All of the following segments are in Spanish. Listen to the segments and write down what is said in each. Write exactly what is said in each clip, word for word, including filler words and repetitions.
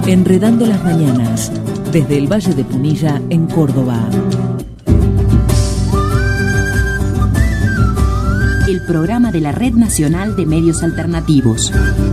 Enredando las mañanas, desde el Valle de Punilla, en Córdoba. El programa de la Red Nacional de Medios Alternativos.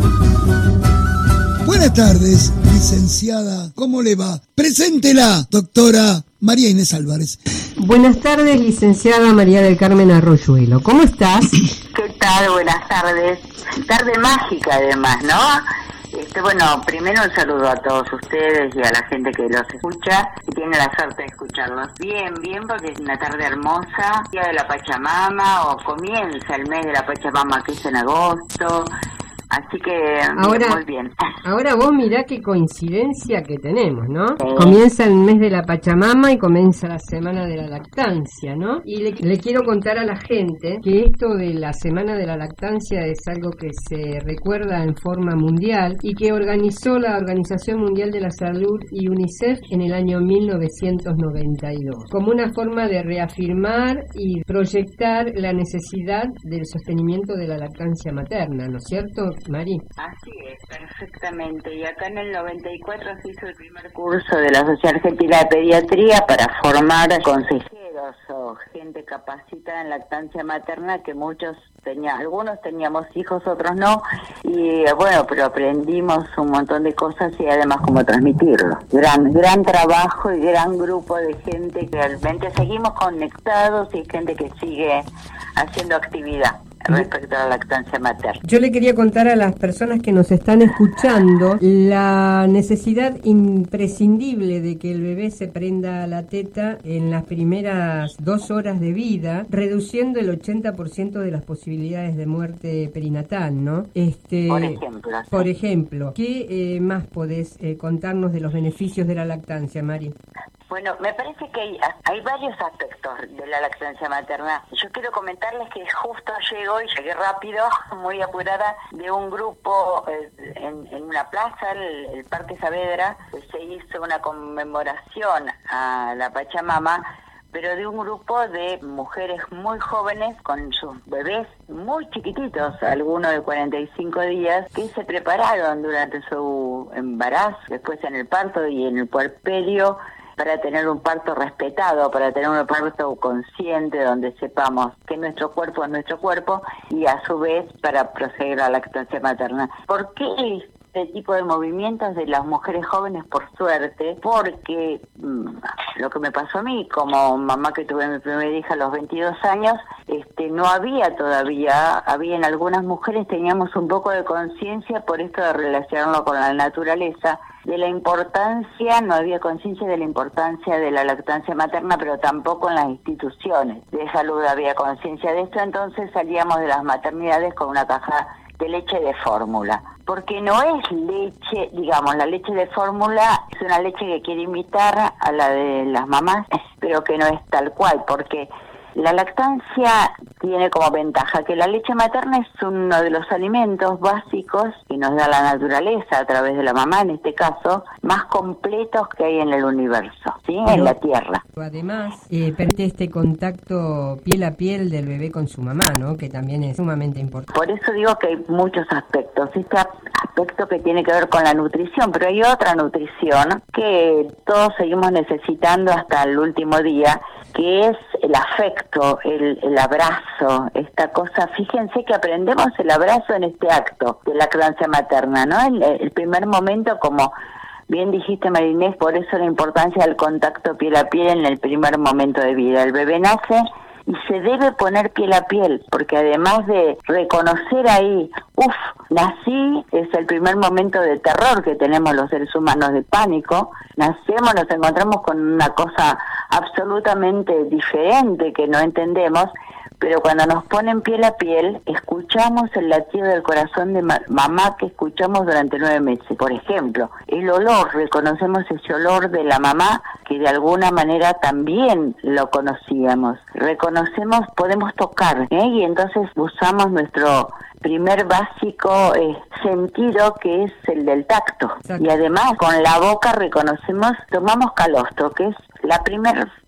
Buenas tardes, licenciada. ¿Cómo le va? Preséntela, doctora María Inés Álvarez. Buenas tardes, licenciada María del Carmen Arroyuelo. ¿Cómo estás? ¿Qué tal? Buenas tardes. Tarde mágica, además, ¿no? Este, bueno, primero un saludo a todos ustedes y a la gente que los escucha y tiene la suerte de escucharlos. Bien, bien, porque es una tarde hermosa, día de la Pachamama, o comienza el mes de la Pachamama, que es en agosto. Así que ahora, muy bien. Ahora vos mirá qué coincidencia que tenemos, ¿no? Sí. Comienza el mes de la Pachamama y comienza la Semana de la Lactancia, ¿no? Y le, le quiero contar a la gente que esto de la Semana de la Lactancia es algo que se recuerda en forma mundial y que organizó la Organización Mundial de la Salud y UNICEF en el año mil novecientos noventa y dos, como una forma de reafirmar y proyectar la necesidad del sostenimiento de la lactancia materna, ¿no es cierto, Mari? Así es, perfectamente. Y acá en el noventa y cuatro se hizo el primer curso de la Sociedad Argentina de Pediatría para formar consejeros o gente capacitada en lactancia materna, que muchos tenían, algunos teníamos hijos, otros no, y bueno, pero aprendimos un montón de cosas y además cómo transmitirlo. Gran, gran trabajo y gran grupo de gente que realmente seguimos conectados y gente que sigue haciendo actividad respecto a la lactancia materna. Yo le quería contar a las personas que nos están escuchando la necesidad imprescindible de que el bebé se prenda a la teta en las primeras dos horas de vida, reduciendo el ochenta por ciento de las posibilidades de muerte perinatal, ¿no? Este, por ejemplo. ¿Sí? Por ejemplo, ¿qué eh, más podés eh, contarnos de los beneficios de la lactancia, Mari? Bueno, me parece que hay, hay varios aspectos de la lactancia materna. Yo quiero comentarles que justo llego y llegué rápido, muy apurada, de un grupo eh, en, en una plaza, el, el Parque Saavedra, se hizo una conmemoración a la Pachamama, pero de un grupo de mujeres muy jóvenes con sus bebés muy chiquititos, algunos de cuarenta y cinco días, que se prepararon durante su embarazo, después en el parto y en el puerperio, para tener un parto respetado, para tener un parto consciente donde sepamos que nuestro cuerpo es nuestro cuerpo y a su vez para proseguir la lactancia materna. ¿Por qué este tipo de movimientos de las mujeres jóvenes? Por suerte, porque mmm, lo que me pasó a mí como mamá que tuve mi primera hija a los veintidós años, este, no había todavía, había en algunas mujeres, teníamos un poco de conciencia por esto de relacionarlo con la naturaleza, de la importancia, no había conciencia de la importancia de la lactancia materna, pero tampoco en las instituciones de salud había conciencia de esto, entonces salíamos de las maternidades con una caja de leche de fórmula, porque no es leche, digamos, la leche de fórmula es una leche que quiere imitar a la de las mamás, pero que no es tal cual, porque la lactancia tiene como ventaja que la leche materna es uno de los alimentos básicos que nos da la naturaleza a través de la mamá, en este caso, más completos que hay en el universo, ¿sí? Pero, en la Tierra. Además, eh, permite este contacto piel a piel del bebé con su mamá, ¿no? Que también es sumamente importante. Por eso digo que hay muchos aspectos. Este aspecto que tiene que ver con la nutrición, pero hay otra nutrición que todos seguimos necesitando hasta el último día, que es el afecto, el, el abrazo, esta cosa. Fíjense que aprendemos el abrazo en este acto de la lactancia materna, ¿no? El, el primer momento, como bien dijiste, María Inés, por eso la importancia del contacto piel a piel en el primer momento de vida. El bebé nace y se debe poner piel a piel, porque además de reconocer ahí, uff, nací, es el primer momento de terror que tenemos los seres humanos, de pánico. Nacemos, nos encontramos con una cosa absolutamente diferente que no entendemos, pero cuando nos ponen piel a piel, escuchamos el latido del corazón de ma- mamá que escuchamos durante nueve meses. Por ejemplo, el olor, reconocemos ese olor de la mamá que de alguna manera también lo conocíamos. Reconocemos, podemos tocar, ¿eh? Y entonces usamos nuestro primer básico eh, sentido, que es el del tacto. Exacto. Y además con la boca reconocemos, tomamos calostro, que es la primera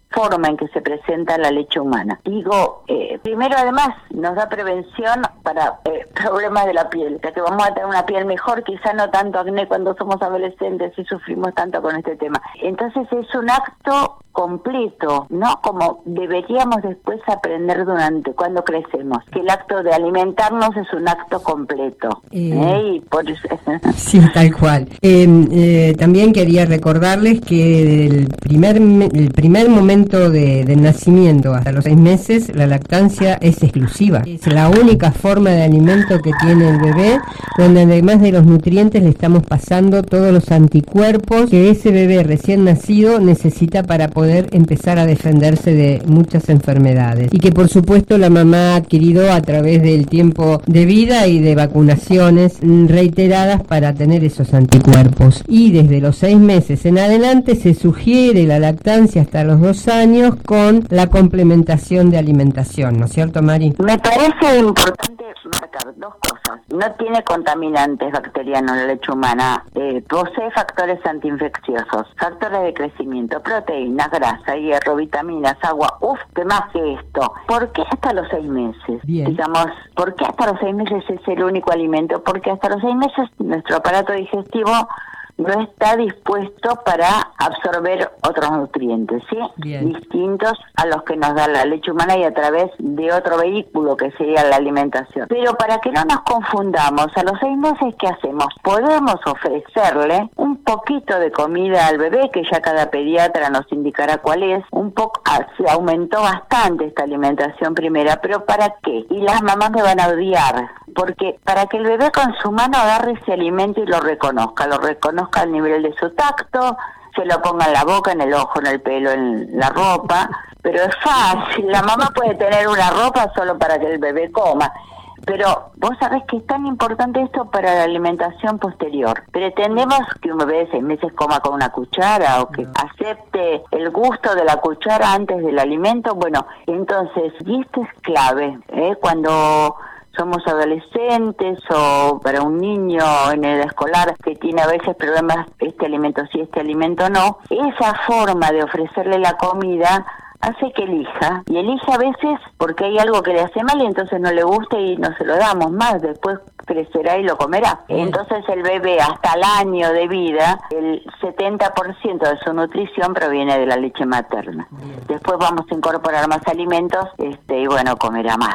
forma en que se presenta la leche humana. Digo, eh, primero además nos da prevención para eh, problemas de la piel, ya que vamos a tener una piel mejor, quizá no tanto acné cuando somos adolescentes y sufrimos tanto con este tema. Entonces es un acto completo, ¿no? Como deberíamos después aprender durante cuando crecemos, que el acto de alimentarnos es un acto completo. Eh, ¿eh? Y por eso... Sí, tal cual. Eh, eh, también quería recordarles que el primer el primer momento de, del nacimiento hasta los seis meses, la lactancia es exclusiva. Es la única forma de alimento que tiene el bebé, donde además de los nutrientes le estamos pasando todos los anticuerpos que ese bebé recién nacido necesita para poder empezar a defenderse de muchas enfermedades, y que por supuesto la mamá ha adquirido a través del tiempo de vida y de vacunaciones reiteradas para tener esos anticuerpos. Y desde los seis meses en adelante se sugiere la lactancia hasta los dos años con la complementación de alimentación, ¿no es cierto, Mari? Me parece importante marcar dos cosas. No tiene contaminantes bacterianos la leche humana, eh, posee factores antiinfecciosos, factores de crecimiento, proteínas, grasa, hierro, vitaminas, agua. Uf, ¿qué más que esto? ¿Por qué hasta los seis meses? Bien. Digamos, ¿por qué hasta los seis meses es el único alimento? Porque hasta los seis meses nuestro aparato digestivo no está dispuesto para absorber otros nutrientes, ¿sí? Bien. Distintos a los que nos da la leche humana y a través de otro vehículo que sería la alimentación. Pero para que no nos confundamos, a los seis meses, ¿qué hacemos? Podemos ofrecerle un poquito de comida al bebé, que ya cada pediatra nos indicará cuál es. Un poco, ah, se aumentó bastante esta alimentación primera, pero ¿para qué? Y las mamás me van a odiar, porque para que el bebé con su mano agarre ese alimento y lo reconozca, lo reconozca al nivel de su tacto, se lo ponga en la boca, en el ojo, en el pelo, en la ropa, pero es fácil. La mamá puede tener una ropa solo para que el bebé coma, pero vos sabés que es tan importante esto para la alimentación posterior. Pretendemos que un bebé de seis meses coma con una cuchara o que no acepte el gusto de la cuchara antes del alimento. Bueno, entonces, y esto es clave, ¿eh? Cuando somos adolescentes o para un niño en edad escolar que tiene a veces problemas, este alimento sí, este alimento no, esa forma de ofrecerle la comida hace que elija, y elige a veces porque hay algo que le hace mal y entonces no le gusta y no se lo damos más, después crecerá y lo comerá. Entonces el bebé hasta el año de vida, el setenta por ciento de su nutrición proviene de la leche materna. Después vamos a incorporar más alimentos, este y bueno, comerá más.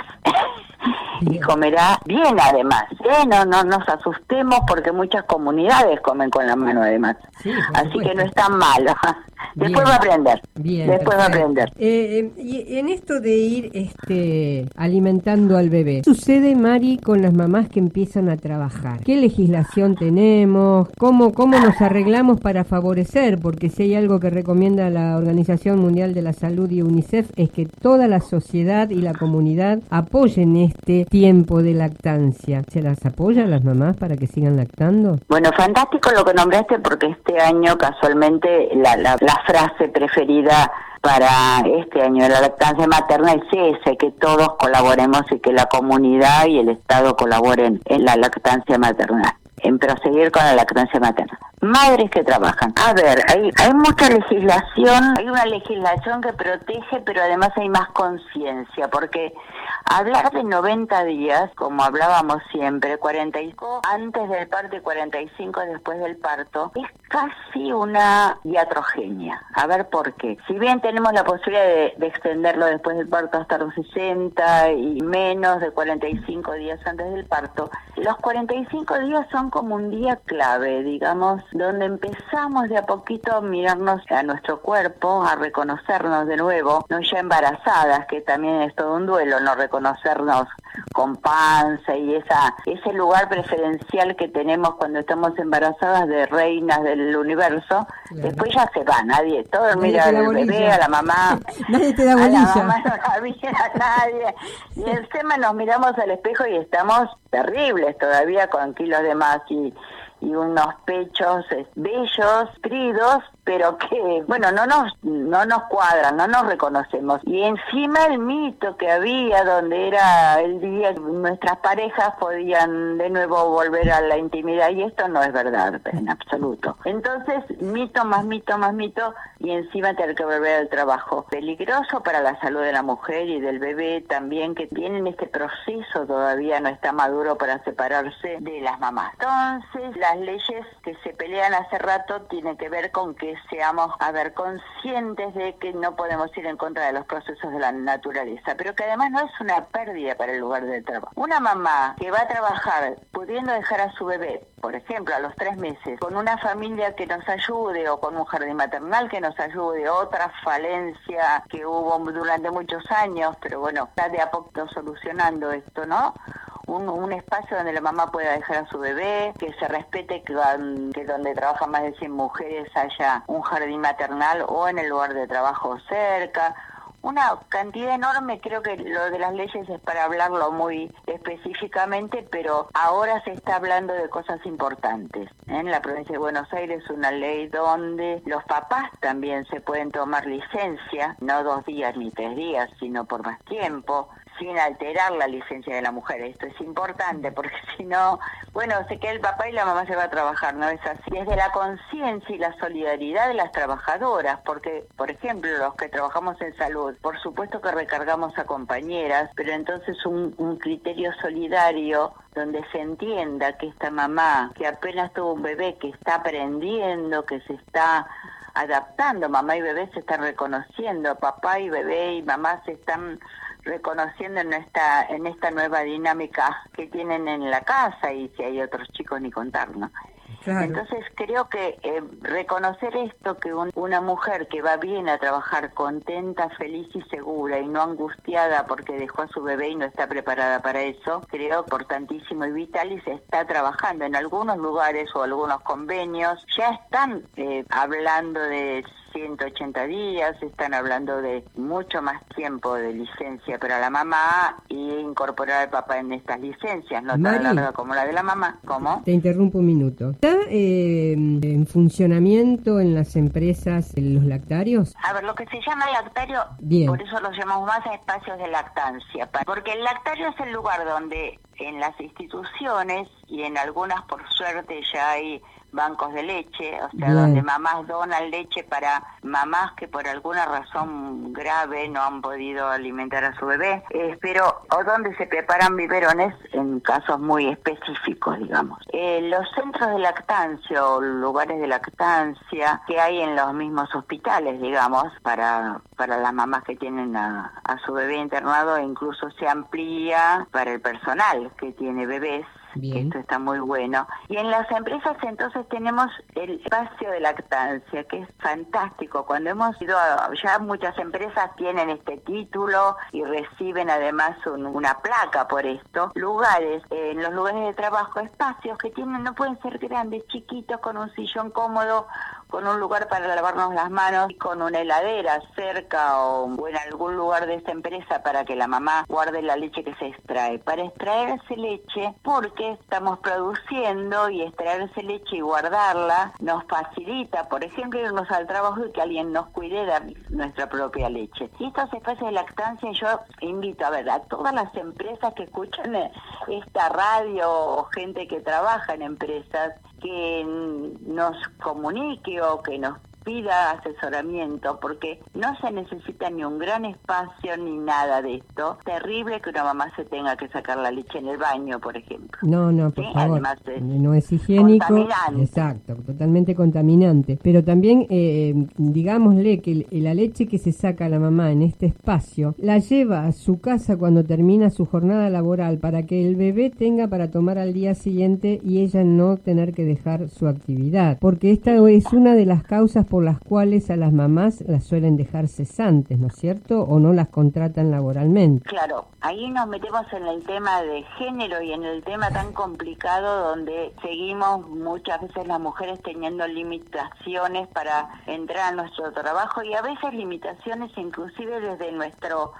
Y comerá bien además, ¿eh? No, no nos asustemos porque muchas comunidades comen con la mano además. Sí, así que no es tan malo. Después bien, va a aprender. Bien, Después perfecto. va a aprender. Eh, y en esto de ir este, alimentando al bebé, ¿qué sucede, Mari, con las mamás que empiezan a trabajar? ¿Qué legislación tenemos? ¿Cómo, cómo nos arreglamos para favorecer? Porque si hay algo que recomienda la Organización Mundial de la Salud y UNICEF es que toda la sociedad y la comunidad apoyen este tiempo de lactancia. ¿Se las apoya a las mamás para que sigan lactando? Bueno, fantástico lo que nombraste, porque este año casualmente la, la, la frase preferida para este año de la lactancia materna es ese, que todos colaboremos y que la comunidad y el Estado colaboren en la lactancia materna, en proseguir con la lactancia materna. Madres que trabajan. A ver, hay, hay mucha legislación, hay una legislación que protege, pero además hay más conciencia, porque hablar de noventa días, como hablábamos siempre, cuarenta y cinco antes del parto y cuarenta y cinco después del parto, es casi una iatrogenia. A ver por qué. Si bien tenemos la posibilidad de, de extenderlo después del parto hasta los sesenta y menos de cuarenta y cinco días antes del parto, los cuarenta y cinco días son como un día clave, digamos, donde empezamos de a poquito a mirarnos a nuestro cuerpo, a reconocernos de nuevo, no ya embarazadas, que también es todo un duelo, no reconocernos con panza y esa ese lugar preferencial que tenemos cuando estamos embarazadas de reinas del universo. Claro. Después ya se va, nadie, todo nadie mira al bebé, a la mamá, nadie te da a bolilla. la mamá no la mira a nadie, y encima nos miramos al espejo y estamos terribles todavía con kilos de más y y unos pechos bellos, cridos, pero que, bueno, no nos no nos cuadran, no nos reconocemos. Y encima el mito que había, donde era el día que nuestras parejas podían de nuevo volver a la intimidad, y esto no es verdad, en absoluto. Entonces, mito más mito más mito, y encima tener que volver al trabajo. Peligroso para la salud de la mujer y del bebé también, que tienen este proceso, todavía no está maduro para separarse de las mamás. Entonces, las leyes que se pelean hace rato tienen que ver con que seamos, a ver, conscientes de que no podemos ir en contra de los procesos de la naturaleza, pero que además no es una pérdida para el lugar de trabajo. Una mamá que va a trabajar pudiendo dejar a su bebé, por ejemplo, a los tres meses, con una familia que nos ayude, o con un jardín maternal que nos ayude, otra falencia que hubo durante muchos años, pero bueno, está de a poco solucionando esto, ¿no? Un, un espacio donde la mamá pueda dejar a su bebé, que se respete que, que donde trabajan más de cien mujeres haya un jardín maternal o en el lugar de trabajo cerca. Una cantidad enorme, creo que lo de las leyes es para hablarlo muy específicamente, pero ahora se está hablando de cosas importantes. En la provincia de Buenos Aires, una ley donde los papás también se pueden tomar licencia, no dos días ni tres días, sino por más tiempo, sin alterar la licencia de la mujer. Esto es importante, porque si no, bueno, se queda el papá y la mamá se va a trabajar, ¿no es así? Desde la conciencia y la solidaridad de las trabajadoras, porque, por ejemplo, los que trabajamos en salud, por supuesto que recargamos a compañeras, pero entonces un, un criterio solidario donde se entienda que esta mamá, que apenas tuvo un bebé, que está aprendiendo, que se está adaptando, mamá y bebé se están reconociendo, papá y bebé y mamá se están reconociendo en esta en esta nueva dinámica que tienen en la casa, y si hay otros chicos ni contar, ¿no? Claro. Entonces creo que eh, reconocer esto, que un, una mujer que va bien a trabajar contenta, feliz y segura, y no angustiada porque dejó a su bebé y no está preparada para eso, creo importantísimo y vital, y se está trabajando en algunos lugares o algunos convenios, ya están eh, hablando de ciento ochenta días, están hablando de mucho más tiempo de licencia para la mamá y incorporar al papá en estas licencias, no tan larga como la de la mamá. ¿Cómo? Te interrumpo un minuto. ¿Está eh, en funcionamiento en las empresas los lactarios? A ver, lo que se llama lactario, Bien. Por eso los llamamos más a espacios de lactancia, porque el lactario es el lugar donde en las instituciones, y en algunas por suerte ya hay bancos de leche, o sea, Bien. donde mamás donan leche para mamás que por alguna razón grave no han podido alimentar a su bebé, eh, pero o donde se preparan biberones en casos muy específicos, digamos. Eh, los centros de lactancia o lugares de lactancia que hay en los mismos hospitales, digamos, para para las mamás que tienen a, a su bebé internado, e incluso se amplía para el personal que tiene bebés. Bien. Esto está muy bueno. Y en las empresas entonces tenemos el espacio de lactancia, que es fantástico. Cuando hemos ido a, ya muchas empresas tienen este título y reciben además un, una placa por esto. Lugares, eh, en los lugares de trabajo, espacios que tienen, no pueden ser grandes, chiquitos, con un sillón cómodo, con un lugar para lavarnos las manos, y con una heladera cerca o, o en algún lugar de esta empresa para que la mamá guarde la leche que se extrae. Para extraerse leche, porque estamos produciendo, y extraerse leche y guardarla nos facilita, por ejemplo, irnos al trabajo y que alguien nos cuide de nuestra propia leche. Y estos espacios de lactancia, yo invito a ver a todas las empresas que escuchan esta radio o gente que trabaja en empresas, que nos comunique o que nos pida asesoramiento, porque no se necesita ni un gran espacio ni nada de esto. Terrible que una mamá se tenga que sacar la leche en el baño, por ejemplo. No, no, por ¿Sí? favor. Además es no es higiénico. Contaminante. Exacto, totalmente contaminante. Pero también, eh, digámosle que la leche que se saca la mamá en este espacio, la lleva a su casa cuando termina su jornada laboral, para que el bebé tenga para tomar al día siguiente y ella no tener que dejar su actividad. Porque esta es una de las causas por las cuales a las mamás las suelen dejar cesantes, ¿no es cierto? O no las contratan laboralmente. Claro, ahí nos metemos en el tema de género y en el tema tan complicado donde seguimos muchas veces las mujeres teniendo limitaciones para entrar a nuestro trabajo, y a veces limitaciones inclusive desde nuestro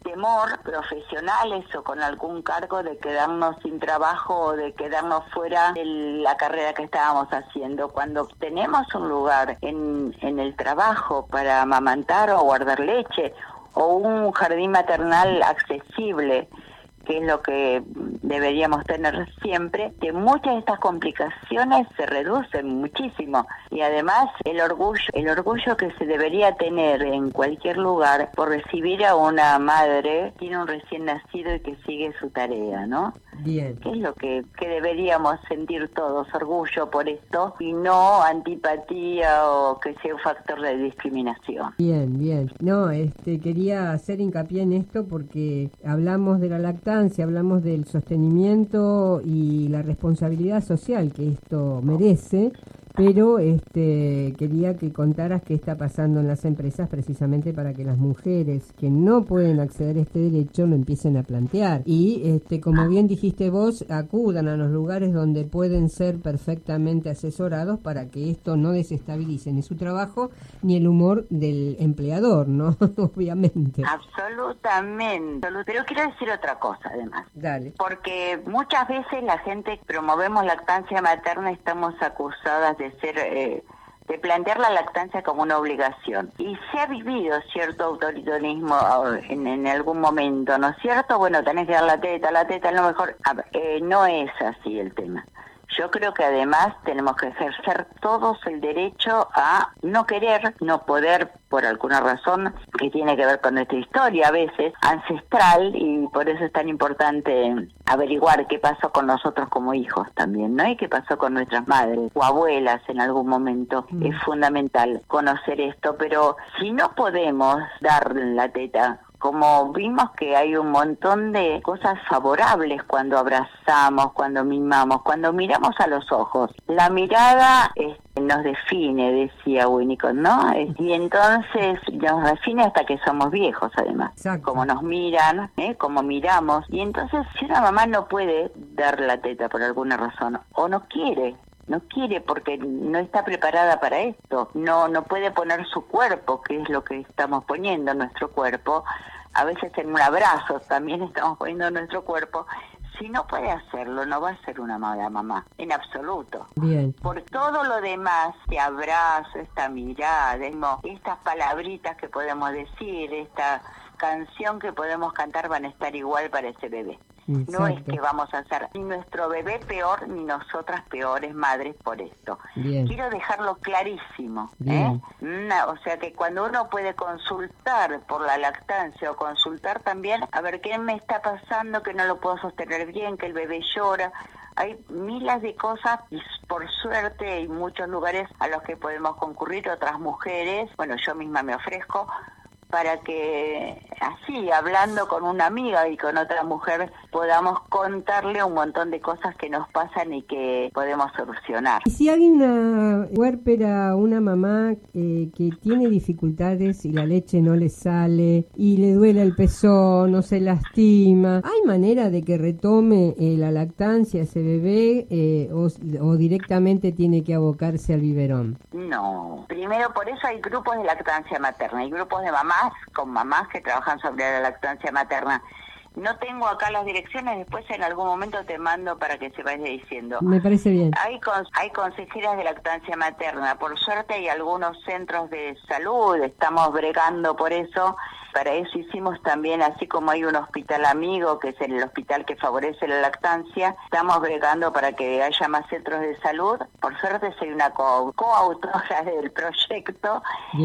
temor, profesionales o con algún cargo, de quedarnos sin trabajo o de quedarnos fuera de la carrera que estábamos haciendo. Cuando tenemos un lugar en, en el trabajo para amamantar o guardar leche, o un jardín maternal accesible, que es lo que deberíamos tener siempre, que muchas de estas complicaciones se reducen muchísimo. Y además el orgullo, el orgullo que se debería tener en cualquier lugar por recibir a una madre que tiene un recién nacido y que sigue su tarea, ¿no? Bien. ¿Qué es lo que, que deberíamos sentir todos? Orgullo por esto y no antipatía o que sea un factor de discriminación. Bien, bien. No, este quería hacer hincapié en esto porque hablamos de la lactancia, hablamos del sostenimiento y la responsabilidad social que esto merece, pero este quería que contaras qué está pasando en las empresas precisamente para que las mujeres que no pueden acceder a este derecho lo empiecen a plantear y este como bien dijiste vos, acudan a los lugares donde pueden ser perfectamente asesorados para que esto no desestabilice ni su trabajo ni el humor del empleador, ¿no? Obviamente. Absolutamente. Pero quiero decir otra cosa además. Dale. Porque muchas veces la gente que promovemos lactancia materna estamos acusadas de de ser eh, de plantear la lactancia como una obligación. Y se ha vivido cierto autoritarismo en, en algún momento, ¿no es cierto? Bueno, tenés que dar la teta, la teta, a lo mejor... A ver, eh, no es así el tema. Yo creo que además tenemos que ejercer todos el derecho a no querer, no poder, por alguna razón que tiene que ver con nuestra historia a veces, ancestral, y por eso es tan importante averiguar qué pasó con nosotros como hijos también, ¿no? Y qué pasó con nuestras madres o abuelas en algún momento. Mm. Es fundamental conocer esto, pero si no podemos dar la teta, como vimos que hay un montón de cosas favorables cuando abrazamos, cuando mimamos, cuando miramos a los ojos. La mirada eh, nos define, decía Winnicott, ¿no? Y entonces nos define hasta que somos viejos, además. Exacto. Como nos miran, ¿eh? Como miramos. Y entonces si una mamá no puede dar la teta por alguna razón, o no quiere, no quiere porque no está preparada para esto, no no puede poner su cuerpo, que es lo que estamos poniendo, nuestro cuerpo, a veces en un abrazo también estamos poniendo nuestro cuerpo. Si no puede hacerlo, no va a ser una mala mamá, en absoluto. Bien. Por todo lo demás, este abrazo, esta mirada, estas palabritas que podemos decir, esta canción que podemos cantar van a estar igual para ese bebé. Exacto. No es que vamos a hacer ni nuestro bebé peor ni nosotras peores madres por esto. Bien. Quiero dejarlo clarísimo. ¿eh? Una, o sea que cuando uno puede consultar por la lactancia o consultar también a ver qué me está pasando, que no lo puedo sostener bien, que el bebé llora. Hay miles de cosas y por suerte hay muchos lugares a los que podemos concurrir otras mujeres. Bueno, yo misma me ofrezco para que así, hablando con una amiga y con otra mujer, podamos contarle un montón de cosas que nos pasan y que podemos solucionar. Y si hay una huérpera, una mamá eh, que tiene dificultades y la leche no le sale y le duele el pezón o se lastima, ¿hay manera de que retome eh, la lactancia ese bebé eh, o, o directamente tiene que abocarse al biberón? No, primero por eso hay grupos de lactancia materna, hay grupos de mamás con mamás que trabajan sobre la lactancia materna. No tengo acá las direcciones, después en algún momento te mando para que se vaya diciendo. Me parece bien. Hay con, hay consejeras de lactancia materna, por suerte hay algunos centros de salud, estamos bregando por eso. Para eso hicimos también, así como hay un hospital amigo, que es el hospital que favorece la lactancia, estamos bregando para que haya más centros de salud. Por suerte soy una co- coautora del proyecto,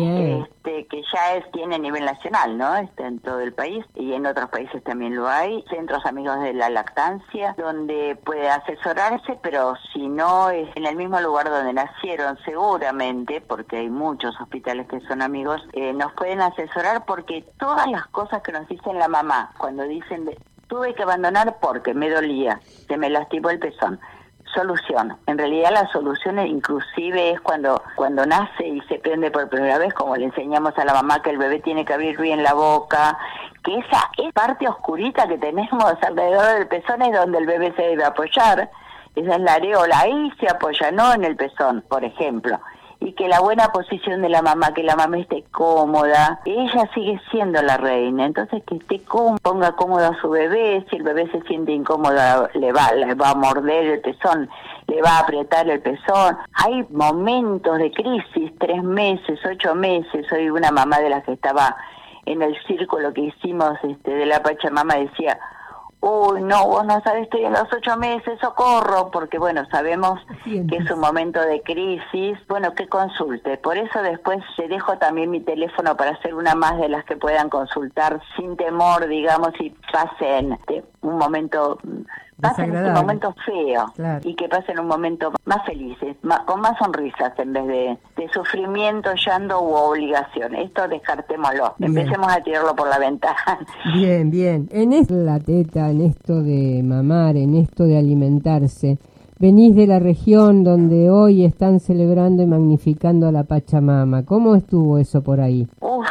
este, que ya es tiene a nivel nacional, ¿no? Está en todo el país y en otros países también lo hay. Centros amigos de la lactancia, donde puede asesorarse, pero si no es en el mismo lugar donde nacieron, seguramente, porque hay muchos hospitales que son amigos, eh, nos pueden asesorar porque todas las cosas que nos dicen la mamá, cuando dicen, de, tuve que abandonar porque me dolía, se me lastimó el pezón. Solución. En realidad la solución inclusive es cuando cuando nace y se prende por primera vez, como le enseñamos a la mamá que el bebé tiene que abrir bien la boca, que esa es parte oscurita que tenemos alrededor del pezón es donde el bebé se debe apoyar. Esa es la areola, ahí se apoya, no en el pezón, por ejemplo. y que la buena posición de la mamá, que la mamá esté cómoda, ella sigue siendo la reina, entonces que esté cómoda, ponga cómodo a su bebé, si el bebé se siente incómodo le va, le va a morder el pezón, le va a apretar el pezón. Hay momentos de crisis, tres meses, ocho meses, soy una mamá de las que estaba en el círculo que hicimos este, de la Pachamama, decía, uy, no, vos no sabés, estoy en los ocho meses, socorro, porque bueno, sabemos que es un momento de crisis, bueno, que consulte. Por eso después te dejo también mi teléfono para ser una más de las que puedan consultar sin temor, digamos, y pasen de un momento... pasen este momento feo, claro, y que pasen un momento más felices, más, con más sonrisas en vez de, de sufrimiento, llanto u obligación. Esto descartémoslo, bien. Empecemos a tirarlo por la ventana. Bien, bien. En esto de la teta, en esto de mamar, en esto de alimentarse, venís de la región donde hoy están celebrando y magnificando a la Pachamama. ¿Cómo estuvo eso por ahí? Uf,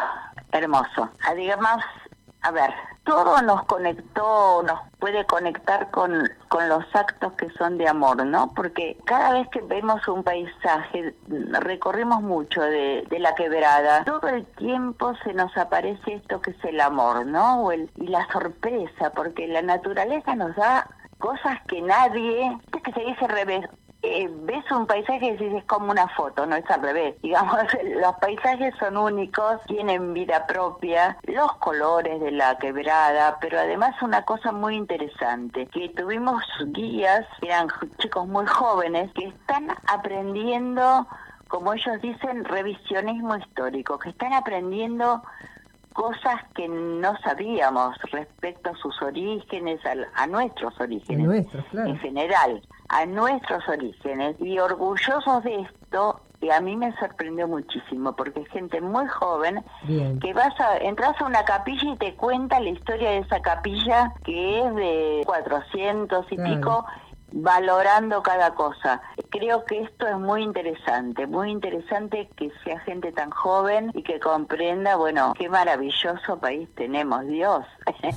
hermoso. Además, a ver, todo nos conectó, nos puede conectar con, con los actos que son de amor, ¿no? Porque cada vez que vemos un paisaje, recorrimos mucho de, de la quebrada, todo el tiempo se nos aparece esto que es el amor, ¿no? O el, y la sorpresa, porque la naturaleza nos da cosas que nadie, es que se dice al revés, Eh, ves un paisaje y dices, es como una foto, no es al revés. Digamos, los paisajes son únicos, tienen vida propia, los colores de la quebrada, pero además una cosa muy interesante, que tuvimos guías, eran chicos muy jóvenes, que están aprendiendo, como ellos dicen, revisionismo histórico, que están aprendiendo cosas que no sabíamos respecto a sus orígenes, a, a nuestros orígenes, nuestros, claro, en general, a nuestros orígenes, y orgullosos de esto, y a mí me sorprendió muchísimo, porque es gente muy joven, bien, que vas a, entras a una capilla y te cuenta la historia de esa capilla, que es de cuatrocientos y claro, pico, valorando cada cosa. Creo que esto es muy interesante, muy interesante que sea gente tan joven y que comprenda, bueno, qué maravilloso país tenemos, Dios.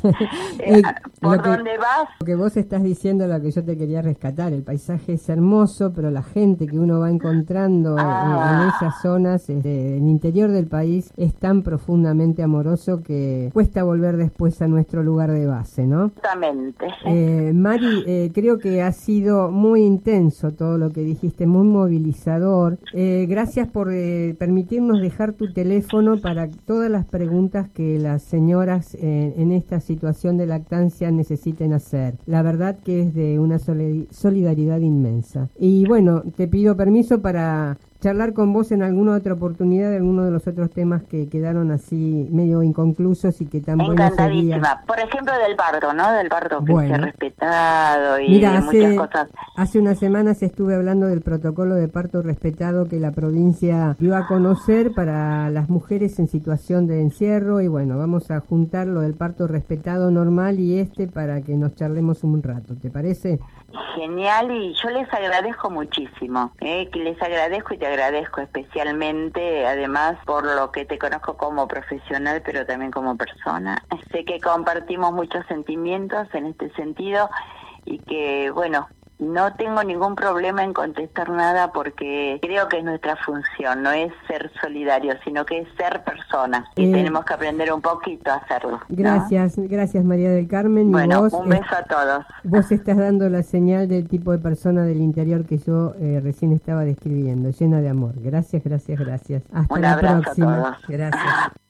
eh, ¿Por dónde vas? Lo que vos estás diciendo, lo que yo te quería rescatar, el paisaje es hermoso, pero la gente que uno va encontrando ah. en, en esas zonas, este, en el interior del país, es tan profundamente amoroso que cuesta volver después a nuestro lugar de base, ¿no? Exactamente. Eh, Mari, eh, creo que ha sido muy intenso todo lo que dijiste, muy movilizador. Eh, gracias por eh, permitirnos dejar tu teléfono para todas las preguntas que las señoras eh, en esta situación de lactancia necesiten hacer. La verdad que es de una solidaridad inmensa. Y bueno, te pido permiso para charlar con vos en alguna otra oportunidad de alguno de los otros temas que quedaron así medio inconclusos y que tan buenos sería. Por ejemplo, del parto, ¿no? Del parto que bueno, se ha respetado y mira, de hace, muchas cosas. Hace unas semanas estuve hablando del protocolo de parto respetado que la provincia dio a conocer para las mujeres en situación de encierro, y bueno, vamos a juntar lo del parto respetado normal y este para que nos charlemos un rato, ¿te parece? Genial, y yo les agradezco muchísimo, eh, que les agradezco y te agradezco especialmente, además, por lo que te conozco como profesional, pero también como persona. Sé que compartimos muchos sentimientos en este sentido y que, bueno, no tengo ningún problema en contestar nada porque creo que es nuestra función, no es ser solidario, sino que es ser persona. Y eh, tenemos que aprender un poquito a hacerlo, ¿no? Gracias, gracias María del Carmen. Bueno, y vos, un beso a todos. Vos estás dando la señal del tipo de persona del interior que yo eh, recién estaba describiendo, llena de amor. Gracias, gracias, gracias. Hasta un la abrazo próxima. A todos. Gracias.